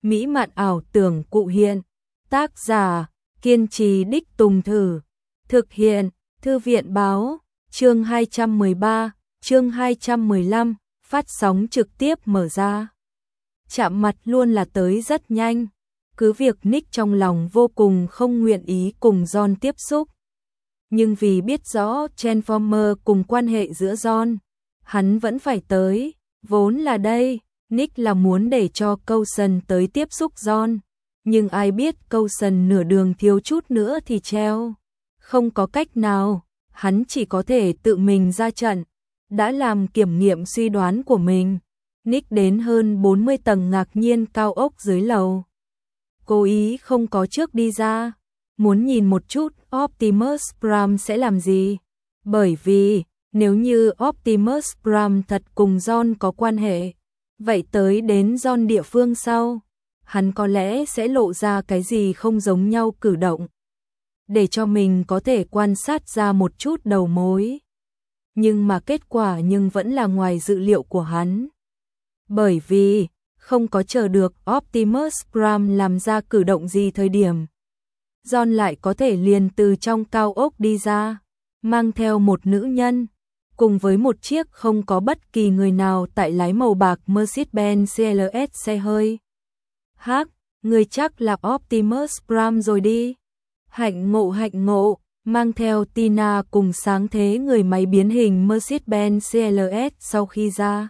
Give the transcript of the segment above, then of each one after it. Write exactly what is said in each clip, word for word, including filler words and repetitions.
mỹ mạn ảo tưởng cụ hiện. Tác giả, kiên trì đích tùng thử. Thực hiện, Thư viện báo, chương hai trăm mười ba, chương hai trăm mười lăm, phát sóng trực tiếp mở ra. Chạm mặt luôn là tới rất nhanh, cứ việc Nick trong lòng vô cùng không nguyện ý cùng John tiếp xúc. Nhưng vì biết rõ Transformer cùng quan hệ giữa John, hắn vẫn phải tới, vốn là đây, Nick là muốn để cho Coulson tới tiếp xúc John, nhưng ai biết Coulson nửa đường thiếu chút nữa thì treo. Không có cách nào, hắn chỉ có thể tự mình ra trận, đã làm kiểm nghiệm suy đoán của mình. Nick đến hơn bốn mươi tầng ngạc nhiên cao ốc dưới lầu. Cố ý không có trước đi ra, muốn nhìn một chút Optimus Prime sẽ làm gì. Bởi vì, nếu như Optimus Prime thật cùng John có quan hệ, vậy tới đến John địa phương sau, hắn có lẽ sẽ lộ ra cái gì không giống nhau cử động, để cho mình có thể quan sát ra một chút đầu mối. Nhưng mà kết quả nhưng vẫn là ngoài dự liệu của hắn. Bởi vì, không có chờ được Optimus Prime làm ra cử động gì thời điểm, John lại có thể liền từ trong cao ốc đi ra, mang theo một nữ nhân, cùng với một chiếc không có bất kỳ người nào tại lái màu bạc Mercedes-Benz xê lờ ét xe hơi. Hắc, người chắc là Optimus Prime rồi đi. Hạnh ngộ hạnh ngộ, mang theo Tina cùng sáng thế người máy biến hình Mercedes-Benz xê lờ ét sau khi ra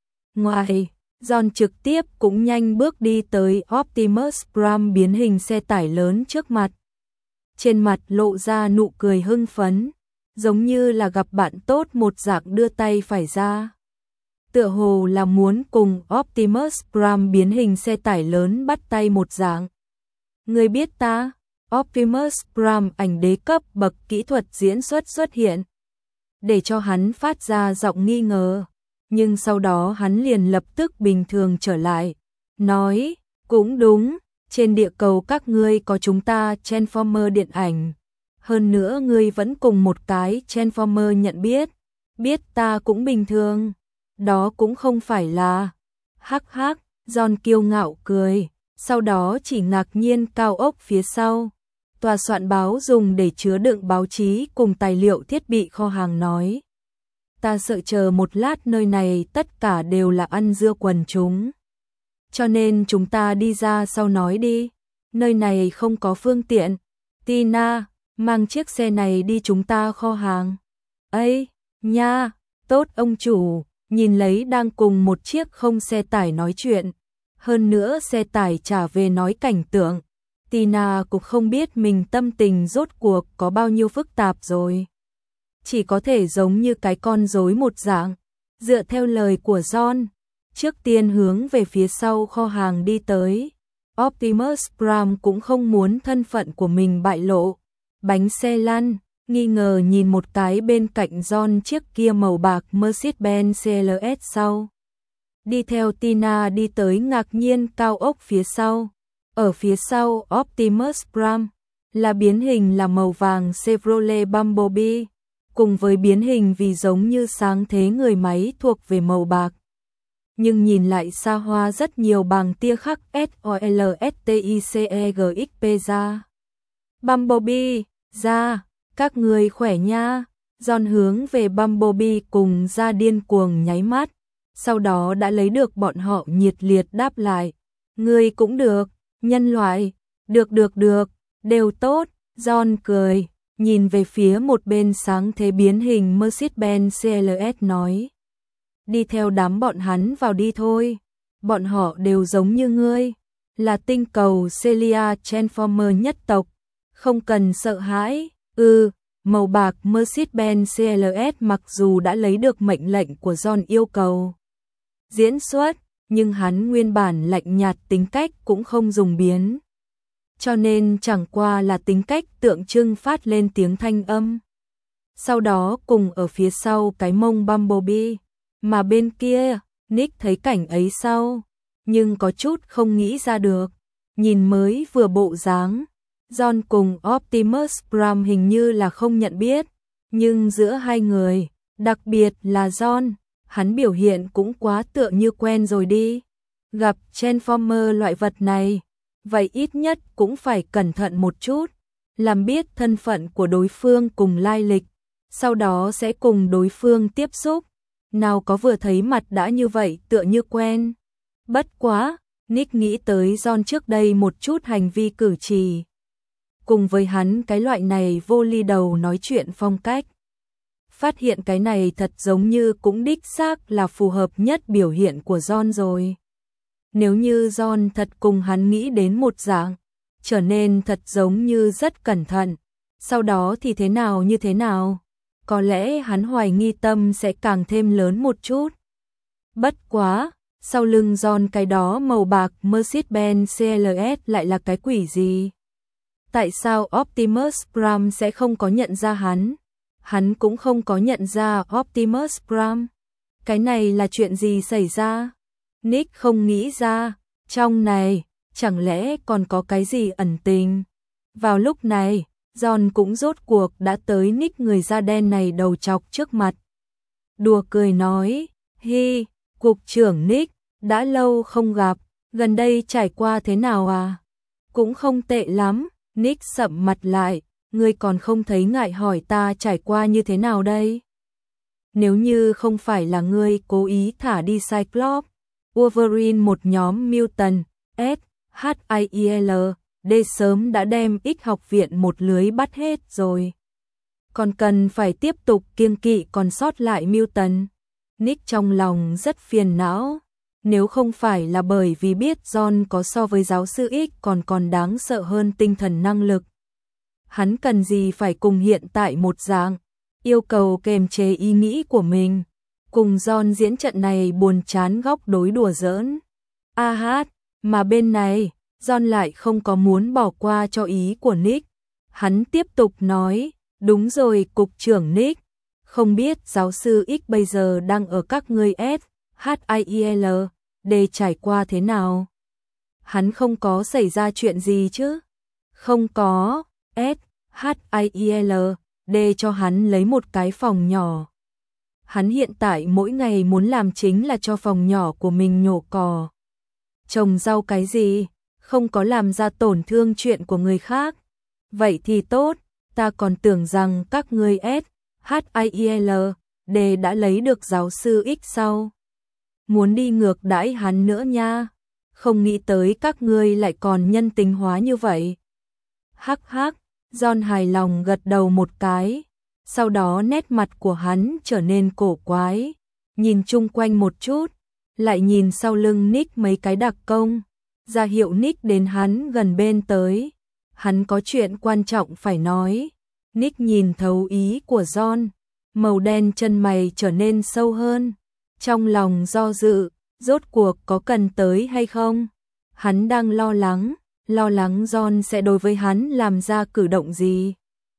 ngoài, John trực tiếp cũng nhanh bước đi tới Optimus Prime biến hình xe tải lớn trước mặt. Trên mặt lộ ra nụ cười hưng phấn, giống như là gặp bạn tốt một dạng đưa tay phải ra. Tựa hồ là muốn cùng Optimus Prime biến hình xe tải lớn bắt tay một dạng. Người biết ta, Optimus Prime ảnh đế cấp bậc kỹ thuật diễn xuất xuất hiện, để cho hắn phát ra giọng nghi ngờ. Nhưng sau đó hắn liền lập tức bình thường trở lại, nói, cũng đúng, trên địa cầu các ngươi có chúng ta Transformer điện ảnh. Hơn nữa ngươi vẫn cùng một cái Transformer nhận biết, biết ta cũng bình thường, đó cũng không phải là. Hắc hắc, John kiêu ngạo cười, sau đó chỉ ngạc nhiên cao ốc phía sau. Tòa soạn báo dùng để chứa đựng báo chí cùng tài liệu thiết bị kho hàng nói. Ta sợ chờ một lát nơi này tất cả đều là ăn dưa quần chúng. Cho nên chúng ta đi ra sau nói đi, nơi này không có phương tiện. Tina, mang chiếc xe này đi chúng ta kho hàng. Ây, nha, tốt ông chủ, nhìn lấy đang cùng một chiếc không xe tải nói chuyện. Hơn nữa xe tải trả về nói cảnh tượng. Tina cũng không biết mình tâm tình rốt cuộc có bao nhiêu phức tạp rồi. Chỉ có thể giống như cái con rối một dạng, dựa theo lời của John, trước tiên hướng về phía sau kho hàng đi tới. Optimus Prime cũng không muốn thân phận của mình bại lộ. Bánh xe lăn, nghi ngờ nhìn một cái bên cạnh John chiếc kia màu bạc Mercedes-Benz xê lờ ét sau. Đi theo Tina đi tới ngạc nhiên cao ốc phía sau. Ở phía sau Optimus Prime là biến hình là màu vàng Chevrolet Bumblebee, cùng với biến hình vì giống như sáng thế người máy thuộc về màu bạc. Nhưng nhìn lại xa hoa rất nhiều bằng tia khắc S O L S T I C E G X P ra. Bumblebee, ra, các người khỏe nha. John hướng về Bumblebee cùng ra điên cuồng nháy mắt, sau đó đã lấy được bọn họ nhiệt liệt đáp lại. Người cũng được, nhân loại, được được được, đều tốt. John cười, nhìn về phía một bên sáng thế biến hình Mercedes-Benz xê lờ ét nói. Đi theo đám bọn hắn vào đi thôi, bọn họ đều giống như ngươi, là tinh cầu Celia Transformer nhất tộc, không cần sợ hãi. Ừ, màu bạc Mercedes-Benz xê lờ ét mặc dù đã lấy được mệnh lệnh của John yêu cầu diễn xuất, nhưng hắn nguyên bản lạnh nhạt tính cách cũng không dùng biến. Cho nên chẳng qua là tính cách tượng trưng phát lên tiếng thanh âm. Sau đó cùng ở phía sau cái mông Bumblebee, mà bên kia, Nick thấy cảnh ấy sau, nhưng có chút không nghĩ ra được. Nhìn mới vừa bộ dáng, John cùng Optimus Prime hình như là không nhận biết, nhưng giữa hai người, đặc biệt là John, hắn biểu hiện cũng quá tựa như quen rồi đi. Gặp Transformer loại vật này, vậy ít nhất cũng phải cẩn thận một chút, làm biết thân phận của đối phương cùng lai lịch, sau đó sẽ cùng đối phương tiếp xúc. Nào có vừa thấy mặt đã như vậy tựa như quen. Bất quá, Nick nghĩ tới John trước đây một chút hành vi cử chỉ. Cùng với hắn cái loại này vô ly đầu nói chuyện phong cách. Phát hiện cái này thật giống như cũng đích xác là phù hợp nhất biểu hiện của John rồi. Nếu như John thật cùng hắn nghĩ đến một dạng, trở nên thật giống như rất cẩn thận, sau đó thì thế nào như thế nào, có lẽ hắn hoài nghi tâm sẽ càng thêm lớn một chút. Bất quá, sau lưng John cái đó màu bạc Mercedes-Benz xê lờ ét lại là cái quỷ gì? Tại sao Optimus Prime sẽ không có nhận ra hắn? Hắn cũng không có nhận ra Optimus Prime. Cái này là chuyện gì xảy ra? Nick không nghĩ ra, trong này, chẳng lẽ còn có cái gì ẩn tình? Vào lúc này, John cũng rốt cuộc đã tới Nick người da đen này đầu chọc trước mặt. Đùa cười nói, hi, cục trưởng Nick, đã lâu không gặp, gần đây trải qua thế nào à? Cũng không tệ lắm, Nick sậm mặt lại, ngươi còn không thấy ngại hỏi ta trải qua như thế nào đây? Nếu như không phải là ngươi cố ý thả đi Cyclops, Wolverine một nhóm Mutant, S, H I E L, D sớm đã đem X học viện một lưới bắt hết rồi. Còn cần phải tiếp tục kiêng kỵ còn sót lại Mutant. Nick trong lòng rất phiền não. Nếu không phải là bởi vì biết John có so với giáo sư X còn còn đáng sợ hơn tinh thần năng lực. Hắn cần gì phải cùng hiện tại một dạng, yêu cầu kềm chế ý nghĩ của mình. Cùng John diễn trận này buồn chán góc đối đùa giỡn. A hát, mà bên này, John lại không có muốn bỏ qua cho ý của Nick. Hắn tiếp tục nói, đúng rồi cục trưởng Nick, không biết giáo sư X bây giờ đang ở các ngươi S, H I E L, để trải qua thế nào? Hắn không có xảy ra chuyện gì chứ? Không có, S, H I E L, để cho hắn lấy một cái phòng nhỏ. Hắn hiện tại mỗi ngày muốn làm chính là cho phòng nhỏ của mình nhổ cỏ. Trồng rau cái gì, không có làm ra tổn thương chuyện của người khác. Vậy thì tốt, ta còn tưởng rằng các ngươi S, H I E L, D đã lấy được giáo sư X sau. Muốn đi ngược đãi hắn nữa nha, không nghĩ tới các ngươi lại còn nhân tính hóa như vậy. Hắc hắc, John hài lòng gật đầu một cái. Sau đó nét mặt của hắn trở nên cổ quái, nhìn chung quanh một chút, lại nhìn sau lưng Nick mấy cái đặc công, ra hiệu Nick đến hắn gần bên tới. Hắn có chuyện quan trọng phải nói. Nick nhìn thấu ý của John, màu đen chân mày trở nên sâu hơn, trong lòng do dự, rốt cuộc có cần tới hay không? Hắn đang lo lắng, lo lắng John sẽ đối với hắn làm ra cử động gì.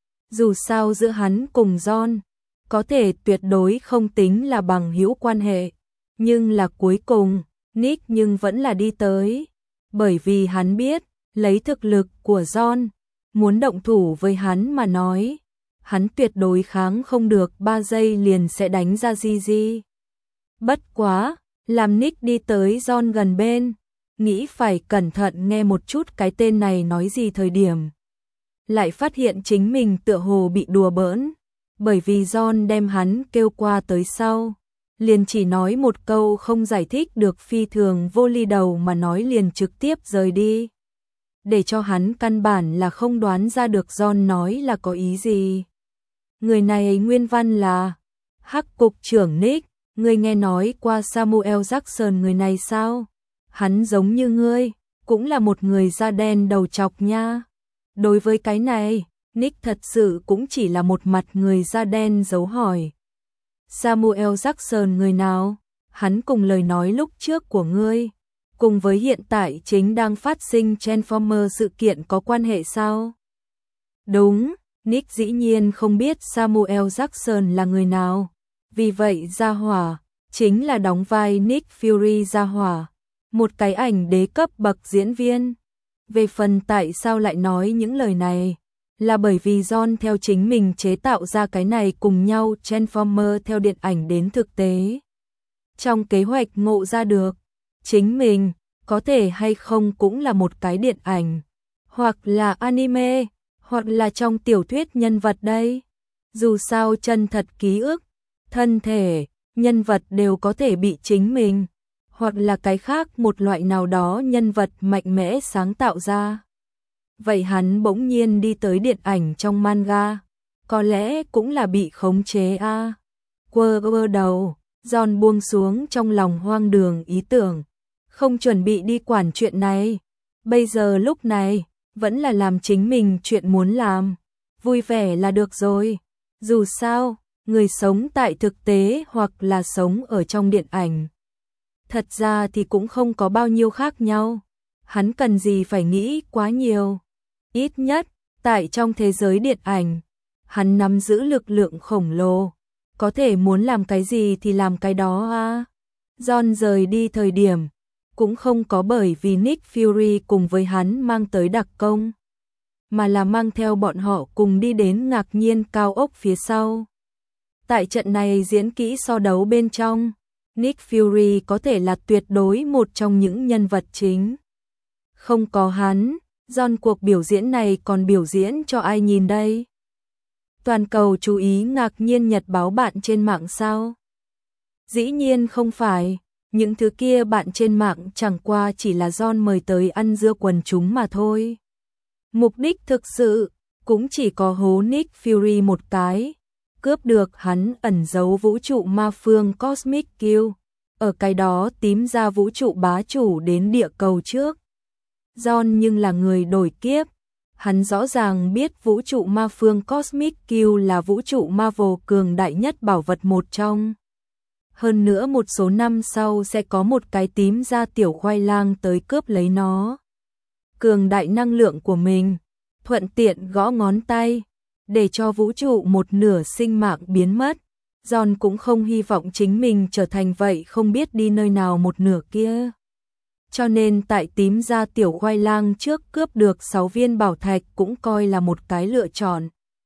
Dù sao giữa hắn cùng John, có thể tuyệt đối không tính là bằng hữu quan hệ, nhưng là cuối cùng, Nick nhưng vẫn là đi tới, bởi vì hắn biết, lấy thực lực của John, muốn động thủ với hắn mà nói, hắn tuyệt đối kháng không được ba giây liền sẽ đánh ra Gigi. Bất quá, làm Nick đi tới John gần bên, nghĩ phải cẩn thận nghe một chút cái tên này nói gì thời điểm. Lại phát hiện chính mình tựa hồ bị đùa bỡn, bởi vì John đem hắn kêu qua tới sau, liền chỉ nói một câu không giải thích được phi thường vô ly đầu mà nói liền trực tiếp rời đi. Để cho hắn căn bản là không đoán ra được John nói là có ý gì. Người này nguyên văn là Hắc cục trưởng Nick, ngươi nghe nói qua Samuel Jackson người này sao? Hắn giống như ngươi, cũng là một người da đen đầu chọc nha. Đối với cái này, Nick thật sự cũng chỉ là một mặt người da đen dấu hỏi. Samuel Jackson người nào? Hắn cùng lời nói lúc trước của ngươi, cùng với hiện tại chính đang phát sinh Transformer sự kiện có quan hệ sao? Đúng, Nick dĩ nhiên không biết Samuel Jackson là người nào. Vì vậy Gia Hỏa, chính là đóng vai Nick Fury Gia Hỏa, một cái ảnh đế cấp bậc diễn viên. Về phần tại sao lại nói những lời này, là bởi vì John theo chính mình chế tạo ra cái này cùng nhau Transformer theo điện ảnh đến thực tế. Trong kế hoạch ngộ ra được, chính mình, có thể hay không cũng là một cái điện ảnh, hoặc là anime, hoặc là trong tiểu thuyết nhân vật đây. Dù sao chân thật ký ức, thân thể, nhân vật đều có thể bị chính mình, hoặc là cái khác một loại nào đó nhân vật mạnh mẽ sáng tạo ra. Vậy hắn bỗng nhiên đi tới điện ảnh trong manga, có lẽ cũng là bị khống chế a. À. Quơ quơ đầu, John buông xuống trong lòng hoang đường ý tưởng, không chuẩn bị đi quản chuyện này. Bây giờ lúc này, vẫn là làm chính mình chuyện muốn làm, vui vẻ là được rồi. Dù sao, người sống tại thực tế hoặc là sống ở trong điện ảnh, thật ra thì cũng không có bao nhiêu khác nhau. Hắn cần gì phải nghĩ quá nhiều. Ít nhất, tại trong thế giới điện ảnh, hắn nắm giữ lực lượng khổng lồ, có thể muốn làm cái gì thì làm cái đó à. John rời đi thời điểm, cũng không có bởi vì Nick Fury cùng với hắn mang tới đặc công, mà là mang theo bọn họ cùng đi đến ngạc nhiên cao ốc phía sau. Tại trận này diễn kỹ so đấu bên trong, Nick Fury có thể là tuyệt đối một trong những nhân vật chính. Không có hắn, John cuộc biểu diễn này còn biểu diễn cho ai nhìn đây? Toàn cầu chú ý ngạc nhiên nhật báo bạn trên mạng sao? Dĩ nhiên không phải, những thứ kia bạn trên mạng chẳng qua chỉ là John mời tới ăn dưa quần chúng mà thôi. Mục đích thực sự cũng chỉ có hố Nick Fury một cái, cướp được hắn ẩn giấu vũ trụ ma phương Cosmic Kill, ở cái đó tím ra vũ trụ bá chủ đến địa cầu trước. John nhưng là người đổi kiếp, hắn rõ ràng biết vũ trụ ma phương Cosmic Kill là vũ trụ Marvel cường đại nhất bảo vật một trong. Hơn nữa một số năm sau sẽ có một cái tím ra tiểu khoai lang tới cướp lấy nó. Cường đại năng lượng của mình, thuận tiện gõ ngón tay, để cho vũ trụ một nửa sinh mạng biến mất. John cũng không hy vọng chính mình trở thành vậy không biết đi nơi nào một nửa kia. Cho nên tại tím ra tiểu khoai lang trước cướp được sáu viên bảo thạch cũng coi là một cái lựa chọn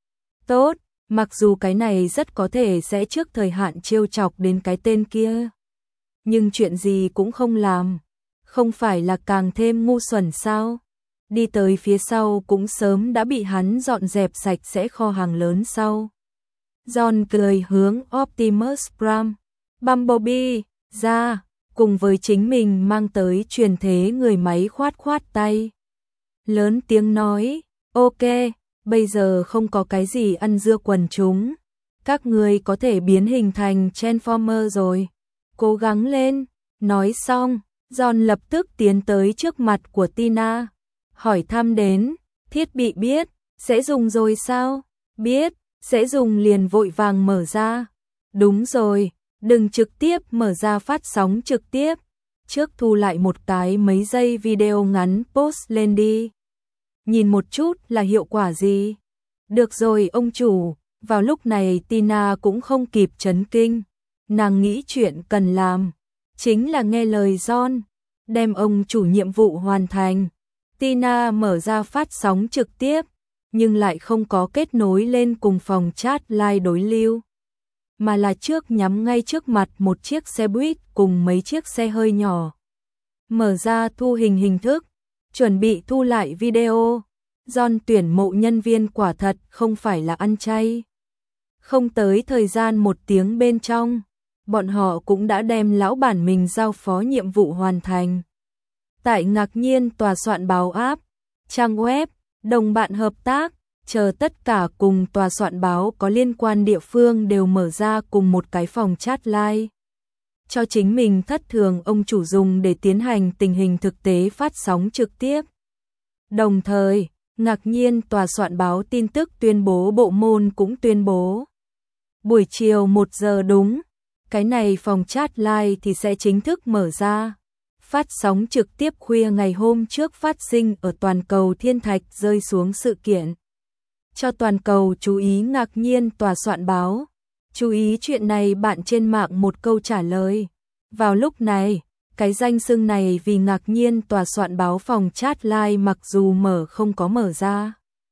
tốt, mặc dù cái này rất có thể sẽ trước thời hạn trêu chọc đến cái tên kia. Nhưng chuyện gì cũng không làm, không phải là càng thêm ngu xuẩn sao? Đi tới phía sau cũng sớm đã bị hắn dọn dẹp sạch sẽ kho hàng lớn sau. John cười hướng Optimus Prime, Bumblebee ra, cùng với chính mình mang tới truyền thế người máy khoát khoát tay. Lớn tiếng nói, ok, bây giờ không có cái gì ăn dưa quần chúng. Các người có thể biến hình thành Transformer rồi. Cố gắng lên. Nói xong, John lập tức tiến tới trước mặt của Tina. Hỏi thăm đến, thiết bị biết, sẽ dùng rồi sao? Biết, sẽ dùng liền vội vàng mở ra. Đúng rồi, đừng trực tiếp mở ra phát sóng trực tiếp. Trước thu lại một cái mấy giây video ngắn post lên đi. Nhìn một chút là hiệu quả gì? Được rồi ông chủ, vào lúc này Tina cũng không kịp chấn kinh. Nàng nghĩ chuyện cần làm, chính là nghe lời John, đem ông chủ nhiệm vụ hoàn thành. Tina mở ra phát sóng trực tiếp, nhưng lại không có kết nối lên cùng phòng chat live đối lưu, mà là trước nhắm ngay trước mặt một chiếc xe buýt cùng mấy chiếc xe hơi nhỏ. Mở ra thu hình hình thức, chuẩn bị thu lại video. John tuyển mộ nhân viên quả thật không phải là ăn chay. Không tới thời gian một tiếng bên trong, bọn họ cũng đã đem lão bản mình giao phó nhiệm vụ hoàn thành. Tại ngạc nhiên tòa soạn báo app, trang web, đồng bạn hợp tác, chờ tất cả cùng tòa soạn báo có liên quan địa phương đều mở ra cùng một cái phòng chat live. Cho chính mình thất thường ông chủ dùng để tiến hành tình hình thực tế phát sóng trực tiếp. Đồng thời, ngạc nhiên tòa soạn báo tin tức tuyên bố bộ môn cũng tuyên bố. Buổi chiều một giờ đúng, cái này phòng chat live thì sẽ chính thức mở ra. Phát sóng trực tiếp khuya ngày hôm trước phát sinh ở toàn cầu thiên thạch rơi xuống sự kiện. Cho toàn cầu chú ý ngạc nhiên tòa soạn báo. Chú ý chuyện này bạn trên mạng một câu trả lời. Vào lúc này, cái danh xưng này vì ngạc nhiên tòa soạn báo phòng chat live mặc dù mở không có mở ra.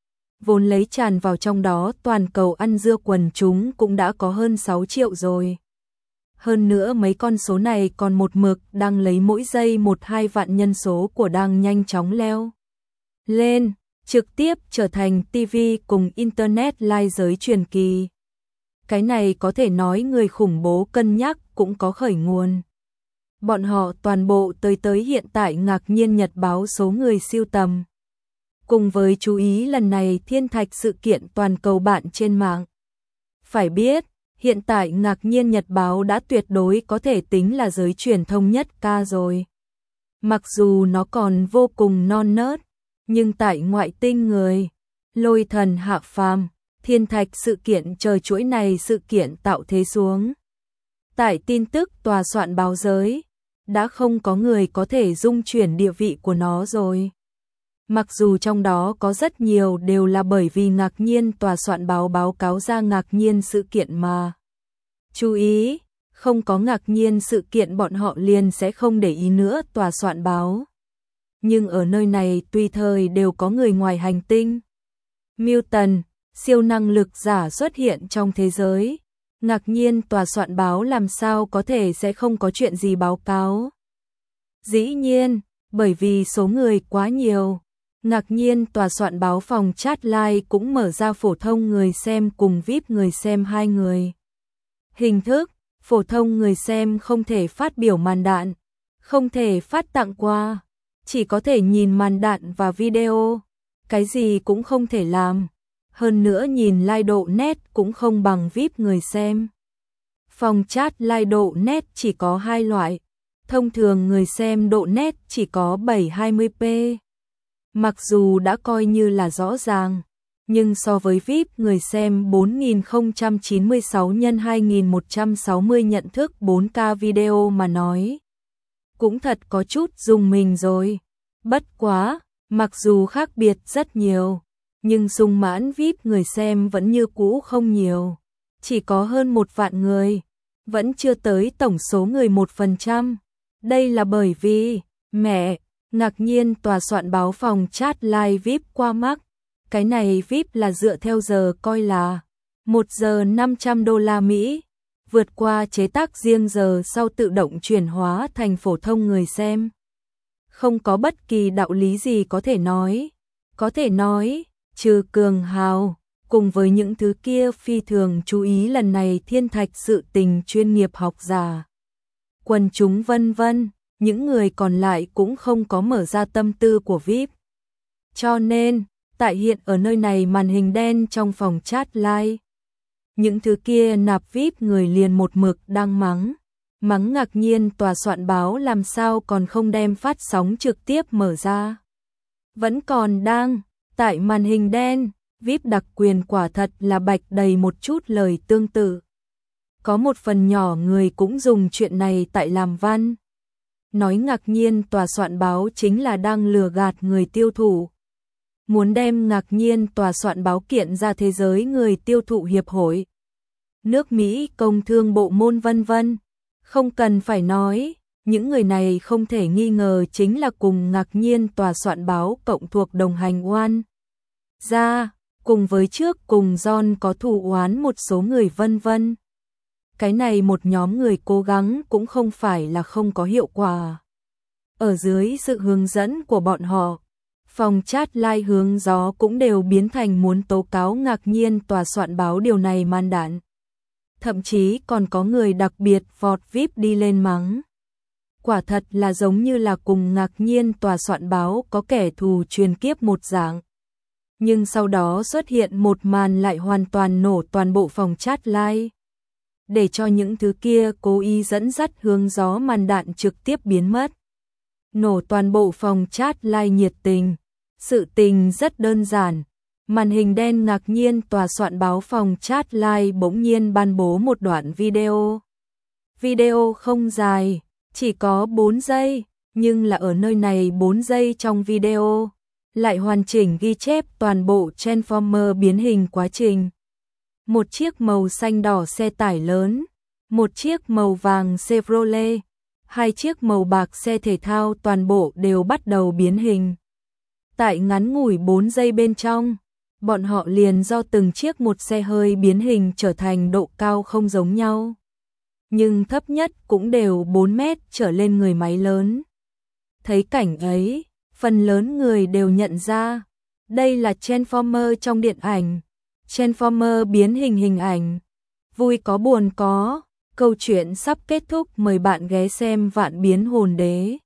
Vốn lấy tràn vào trong đó toàn cầu ăn dưa quần chúng cũng đã có hơn sáu triệu rồi. Hơn nữa mấy con số này còn một mực đang lấy mỗi giây một hai vạn nhân số của đang nhanh chóng leo lên, trực tiếp trở thành ti vi cùng Internet lai giới truyền kỳ. Cái này có thể nói người khủng bố cân nhắc cũng có khởi nguồn. Bọn họ toàn bộ tới tới hiện tại ngạc nhiên nhật báo số người siêu tầm. Cùng với chú ý lần này thiên thạch sự kiện toàn cầu bạn trên mạng. Phải biết, hiện tại ngạc nhiên nhật báo đã tuyệt đối có thể tính là giới truyền thông nhất ca rồi. Mặc dù nó còn vô cùng non nớt, nhưng tại ngoại tinh người, lôi thần hạ phàm, thiên thạch sự kiện chờ chuỗi này sự kiện tạo thế xuống. Tại tin tức tòa soạn báo giới, đã không có người có thể dung chuyển địa vị của nó rồi. Mặc dù trong đó có rất nhiều đều là bởi vì ngạc nhiên tòa soạn báo báo cáo ra ngạc nhiên sự kiện mà. Chú ý, không có ngạc nhiên sự kiện bọn họ liền sẽ không để ý nữa tòa soạn báo. Nhưng ở nơi này tùy thời đều có người ngoài hành tinh. Mutant, siêu năng lực giả xuất hiện trong thế giới. Ngạc nhiên tòa soạn báo làm sao có thể sẽ không có chuyện gì báo cáo. Dĩ nhiên, bởi vì số người quá nhiều. Ngạc nhiên tòa soạn báo phòng chat live cũng mở ra phổ thông người xem cùng vi ai pi người xem hai người. Hình thức, phổ thông người xem không thể phát biểu màn đạn, không thể phát tặng quà, chỉ có thể nhìn màn đạn và video, cái gì cũng không thể làm. Hơn nữa nhìn live độ nét cũng không bằng vi ai pi người xem. Phòng chat live độ nét chỉ có hai loại, thông thường người xem độ nét chỉ có bảy trăm hai mươi p. Mặc dù đã coi như là rõ ràng, nhưng so với vi ai pi người xem bốn nghìn không trăm chín mươi sáu nhân hai nghìn một trăm sáu mươi nhận thức bốn K video mà nói, cũng thật có chút dùng mình rồi. Bất quá, mặc dù khác biệt rất nhiều, nhưng sung mãn vi ai pi người xem vẫn như cũ không nhiều, chỉ có hơn một vạn người, vẫn chưa tới tổng số người một phần trăm. Đây là bởi vì, mẹ, ngạc nhiên tòa soạn báo phòng chat live vi ai pi qua Mac. Cái này vi ai pi là dựa theo giờ coi là một giờ năm trăm đô la Mỹ, vượt qua chế tác riêng giờ sau tự động chuyển hóa thành phổ thông người xem. Không có bất kỳ đạo lý gì có thể nói. Có thể nói, trừ cường hào, cùng với những thứ kia phi thường chú ý lần này thiên thạch sự tình chuyên nghiệp học giả, quần chúng vân vân, những người còn lại cũng không có mở ra tâm tư của vi ai pi. Cho nên, tại hiện ở nơi này màn hình đen trong phòng chat live, những thứ kia nạp vi ai pi người liền một mực đang mắng. Mắng ngạc nhiên tòa soạn báo làm sao còn không đem phát sóng trực tiếp mở ra. Vẫn còn đang, tại màn hình đen, vi ai pi đặc quyền quả thật là bạch đầy một chút lời tương tự. Có một phần nhỏ người cũng dùng chuyện này tại làm văn. Nói ngạc nhiên tòa soạn báo chính là đang lừa gạt người tiêu thụ. Muốn đem ngạc nhiên tòa soạn báo kiện ra thế giới người tiêu thụ hiệp hội, nước Mỹ công thương bộ môn vân vân. Không cần phải nói, những người này không thể nghi ngờ chính là cùng ngạc nhiên tòa soạn báo cộng thuộc đồng hành oan ra, cùng với trước cùng John có thù oán một số người vân vân. Cái này một nhóm người cố gắng cũng không phải là không có hiệu quả. Ở dưới sự hướng dẫn của bọn họ, phòng chat live hướng gió cũng đều biến thành muốn tố cáo ngạc nhiên tòa soạn báo điều này man đạn. Thậm chí còn có người đặc biệt vọt vi ai pi đi lên mắng. Quả thật là giống như là cùng ngạc nhiên tòa soạn báo có kẻ thù truyền kiếp một dạng. Nhưng sau đó xuất hiện một màn lại hoàn toàn nổ toàn bộ phòng chat live. Để cho những thứ kia cố ý dẫn dắt hướng gió màn đạn trực tiếp biến mất. Nổ toàn bộ phòng chat live nhiệt tình. Sự tình rất đơn giản. Màn hình đen ngạc nhiên tòa soạn báo phòng chat live bỗng nhiên ban bố một đoạn video. Video không dài, chỉ có bốn giây, nhưng là ở nơi này bốn giây trong video lại hoàn chỉnh ghi chép toàn bộ Transformer biến hình quá trình. Một chiếc màu xanh đỏ xe tải lớn, một chiếc màu vàng Chevrolet, hai chiếc màu bạc xe thể thao toàn bộ đều bắt đầu biến hình. Tại ngắn ngủi bốn giây bên trong, bọn họ liền do từng chiếc một xe hơi biến hình trở thành độ cao không giống nhau. nhưng thấp nhất cũng đều bốn mét trở lên người máy lớn. Thấy cảnh ấy, phần lớn người đều nhận ra, đây là Transformer trong điện ảnh. Transformer biến hình hình ảnh. Vui có buồn có, câu chuyện sắp kết thúc, mời bạn ghé xem Vạn Biến Hồn Đế.